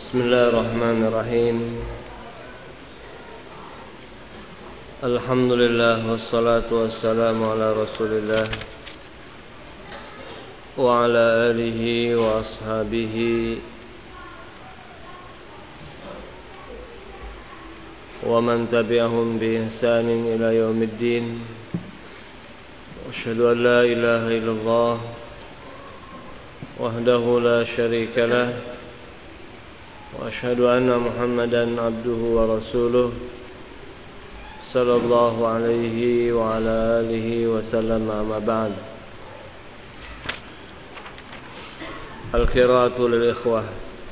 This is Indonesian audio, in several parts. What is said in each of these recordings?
Bismillahirrahmanirrahim. Alhamdulillah wassalatu wassalamu ala Rasulillah wa ala alihi wa ashabihi wa man tabi'ahum bi ihsanin ila yaumiddin. Asyhadu an la ilaha illallah wahdahu la syarika lah wa asyhadu anna Muhammadan abduhu wa rasuluh sallallahu alaihi wa ala alihi wa sallam. Amma ba'd. Al-qira'atu lil ikhwah.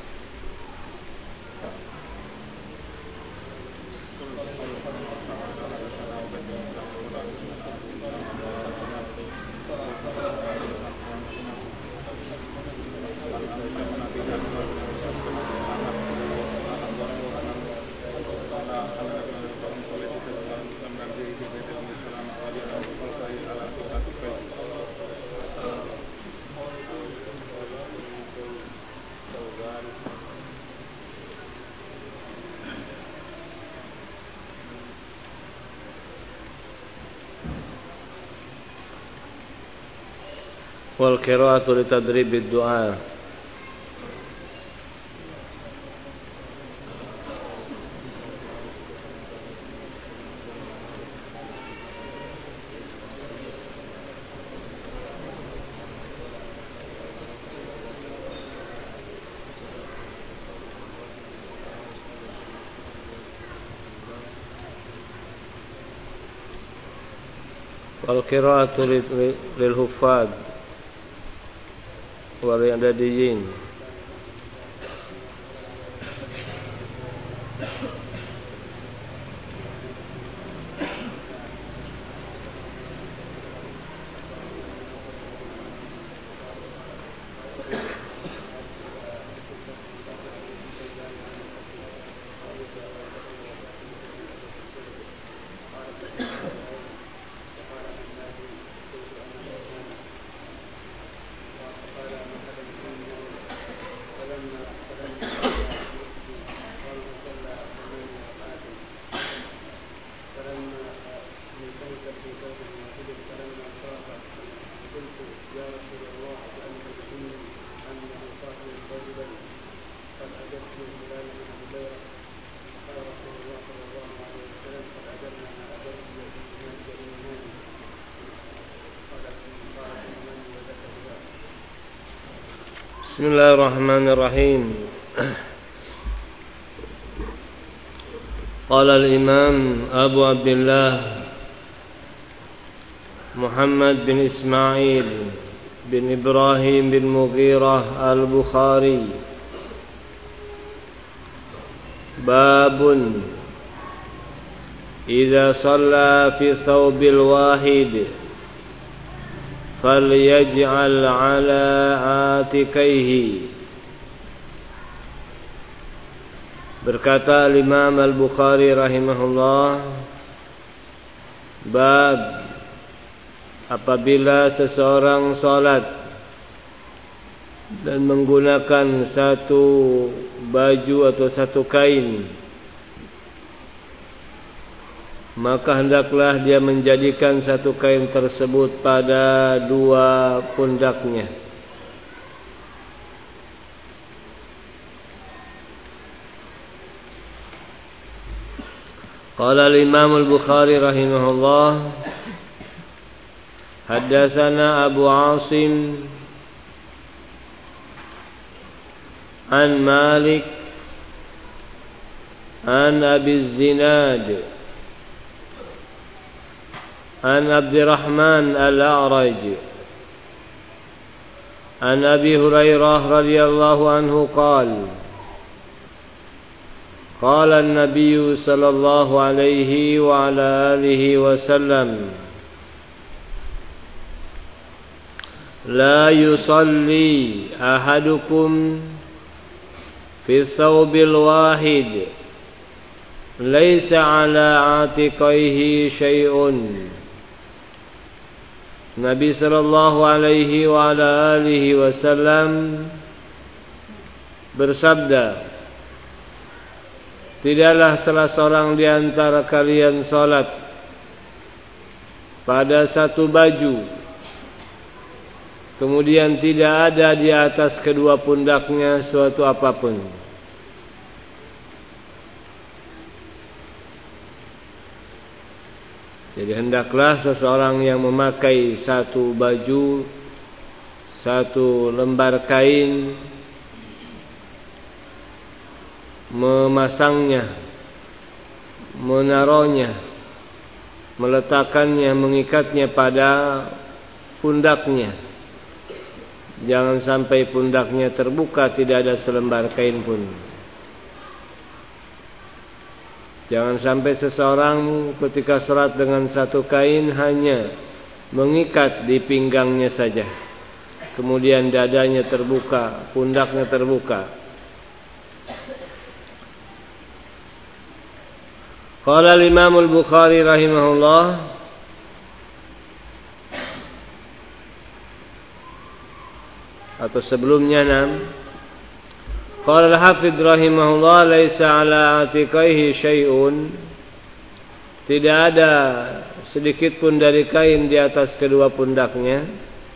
Wal qira'atu li tadribid du'a. Wal qira'atu lil huffaz wal i'dadiyin. Bismillahirrahmanirrahim. Qala al-Imam Abu Abdullah Muhammad bin Ismail bin Ibrahim bin Mughirah al-Bukhari, babun idza shalla fi thawbil wahid falyaj'al ala atikaihi. Berkata Imam Al-Bukhari rahimahullah, bab apabila seseorang salat dan menggunakan satu baju atau satu kain, maka hendaklah dia menjadikan satu kain tersebut pada dua pundaknya. Qala al-Imam Al-Bukhari rahimahullah, haddatsana Abu Asim an Malik an Abi Zinad عن عبد الرحمن الأعرج عن أبي هريرة رضي الله عنه قال قال النبي صلى الله عليه وعلى آله وسلم لا يصلي أحدكم في الثوب الواحد ليس على عاتقيه شيء. Nabi sallallahu alaihi wa ala alihi wasallam bersabda, tidaklah salah seorang di antara kalian salat pada satu baju, kemudian tidak ada di atas kedua pundaknya suatu apapun. Jadi hendaklah seseorang yang memakai satu baju, satu lembar kain, memasangnya, menaruhnya, meletakkannya, mengikatnya pada pundaknya. Jangan sampai pundaknya terbuka, tidak ada selembar kain pun. Jangan sampai seseorang ketika salat dengan satu kain hanya mengikat di pinggangnya saja, kemudian dadanya terbuka, pundaknya terbuka. Qala al-Imam al-Bukhari rahimahullah, atau sebelumnya qala al-Hafidh rahimahullah, laisa ala atiqaihi syai'un, tidak ada sedikit pun dari kain di atas kedua pundaknya.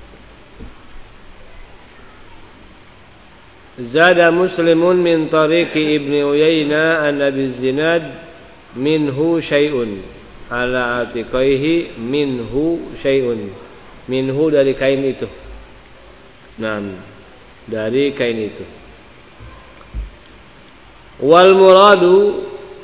Zada Muslimun min tariqi Ibni Uyainah an Abi Zinad minhu syai'un, ala atiqaihi minhu syai'un. Minhu dari kain itu. Dari kain itu. Wal muradu,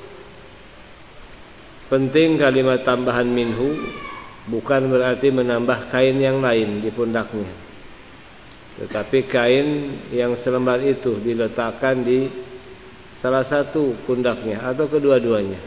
penting kalimat tambahan minhu, bukan berarti menambah kain yang lain di pundaknya, tetapi kain yang selembar itu diletakkan di salah satu pundaknya atau kedua-duanya.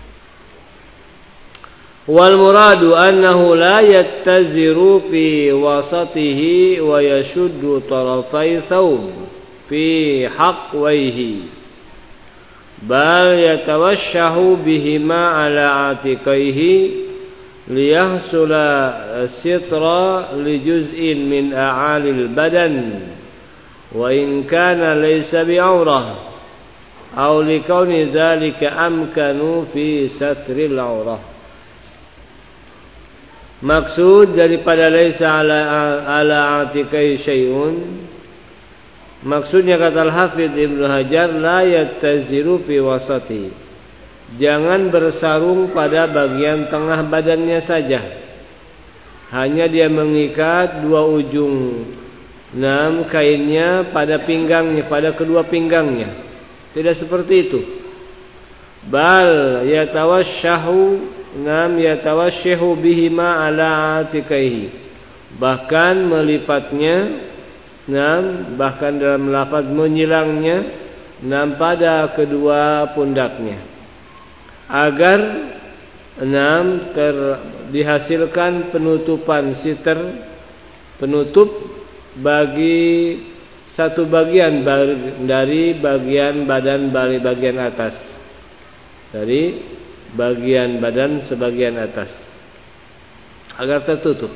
Wal muradu annahu la yattaziru fi wasatihi wa yashuddu tarafai thawb fi haqwaihi, bal yatawashshahu bihima ala atiqaihi liyahsula sitra li juz'in min a'alil badan wa in kana laysa bi'aurah aw li kauni dhalika amkanu fi satril aurah. Maksud daripada laisa ala atiqai syai'un, maksudnya kata Al-Hafidh Ibnu Hajar, la yattaziru fi wasati, jangan bersarung pada bagian tengah badannya saja, hanya dia mengikat dua ujung kainnya pada pinggangnya, pada kedua pinggangnya. Tidak seperti itu. Bal yatawashshahu bihima ala atiqaihi, bahkan melipatnya, bahkan dalam lafaz menyilangnya pada kedua pundaknya, agar dihasilkan penutupan siter, penutup bagi satu bagian dari bagian badan, dari bagian atas, dari bagian badan sebagian atas, agar tertutup.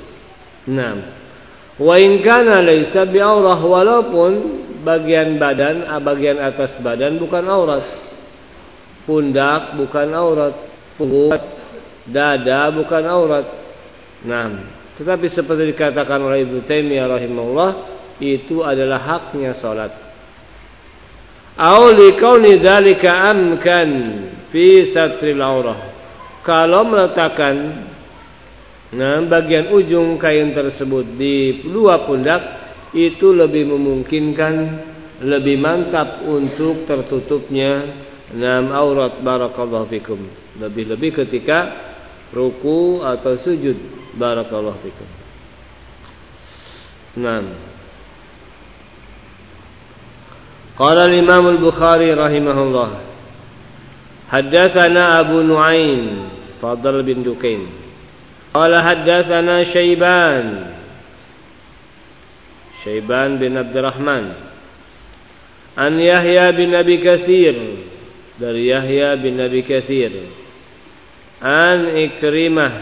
Wa in kana laysa bi'aurah, walaupun bagian badan, bagian atas badan bukan aurat, pundak bukan aurat, punggung, dada bukan aurat. Tetapi seperti dikatakan oleh Ibnu Taimiyah rahimahullah, itu adalah haknya salat. Au li kauni dzalika amkan fi satril aurah, kalau meletakkan bagian ujung kain tersebut di dua pundak, itu lebih memungkinkan, lebih mantap untuk tertutupnya aurat. Barakallahu fikum. Lebih-lebih ketika ruku atau sujud. Barakallahu fikum. Qala al-Imam al-Bukhari rahimahullah, haddatsana Abu Nu'aim Fadl bin Dukain qala haddatsana Syaiban bin Abdurrahman an Yahya bin Abi Katsir, dari Yahya bin Abi Katsir, an Ikrimah.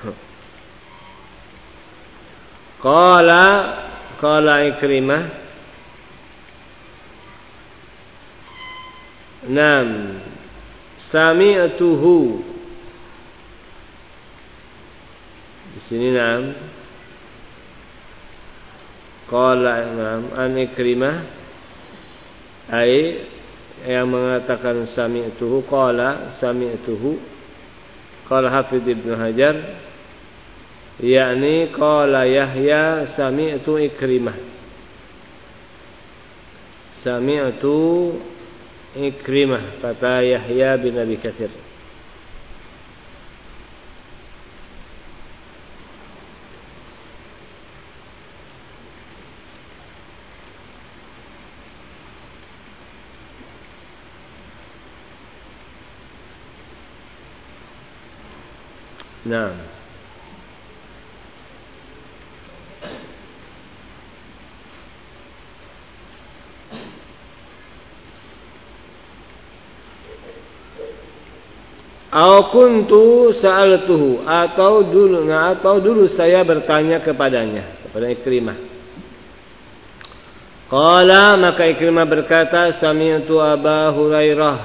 Qala Ikrimah, Naam. Sami'tuhu. Di sini naam. Qala naam an Ikrimah ai yang mengatakan sami'tuhu qala sami'tuhu qala Hafidz Ibnu Hajar yakni qala Yahya sami'tu Ikrimah sami'tu Ikrimah kata Yahya bin Abi Katsir. Nah, au kuntu sa'altuhu atau dulu saya bertanya kepadanya, kepada Ikrimah. Qala maka Ikrimah berkata sami'tu Aba Hurairah.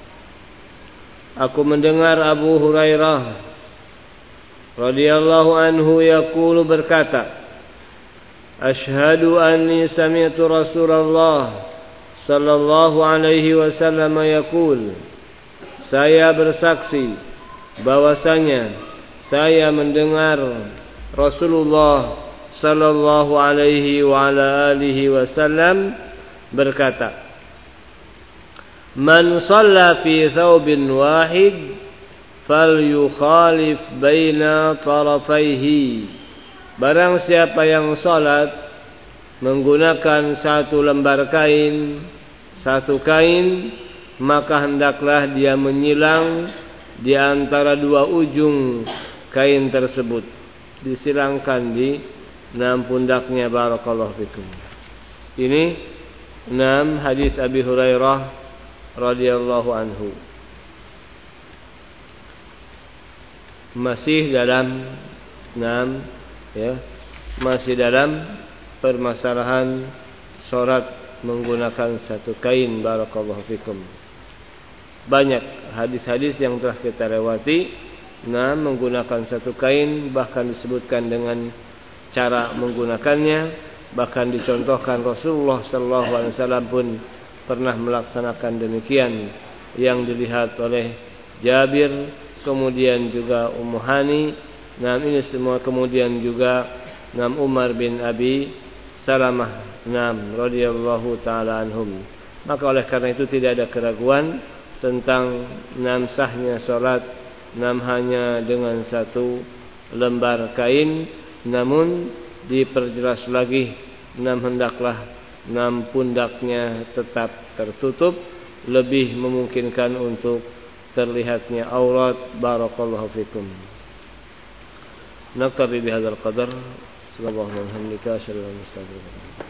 Aku mendengar Abu Hurairah radhiyallahu anhu yaqulu berkata, Asyhadu anni sami'tu Rasulullah sallallahu alaihi wasallam yaqul. Saya bersaksi bahwasanya saya mendengar Rasulullah sallallahu alaihi wa ala alihi wasallam berkata, Man shalla fi thawbin wahid falyukhalif baina tarafaihi. Barang siapa yang salat menggunakan satu lembar kain, satu kain, maka hendaklah dia menyilang di antara dua ujung kain tersebut. Disilangkan di pundaknya. Barakallahu fikum. Ini 6 hadis Abi Hurairah radhiyallahu anhu. Masih dalam masih dalam permasalahan salat menggunakan satu kain. Barakallahu fikum. Banyak hadis-hadis yang telah kita lewati menggunakan satu kain, bahkan disebutkan dengan cara menggunakannya, bahkan dicontohkan Rasulullah sallallahu alaihi wasallam pun pernah melaksanakan demikian yang dilihat oleh Jabir, kemudian juga Ummu Hani. Ini semua kemudian juga Umar bin Abi Salamah radhiyallahu taala anhum. Maka oleh karena itu tidak ada keraguan tentang sahnya salat hanya dengan satu lembar kain, namun diperjelas lagi hendaklah pundaknya tetap tertutup, lebih memungkinkan untuk terlihatnya aurat. Barakallahu fikum. Naktabi bihadzal qadar. Subhanallah wa bihamdika asyhadu an la ilaha illa anta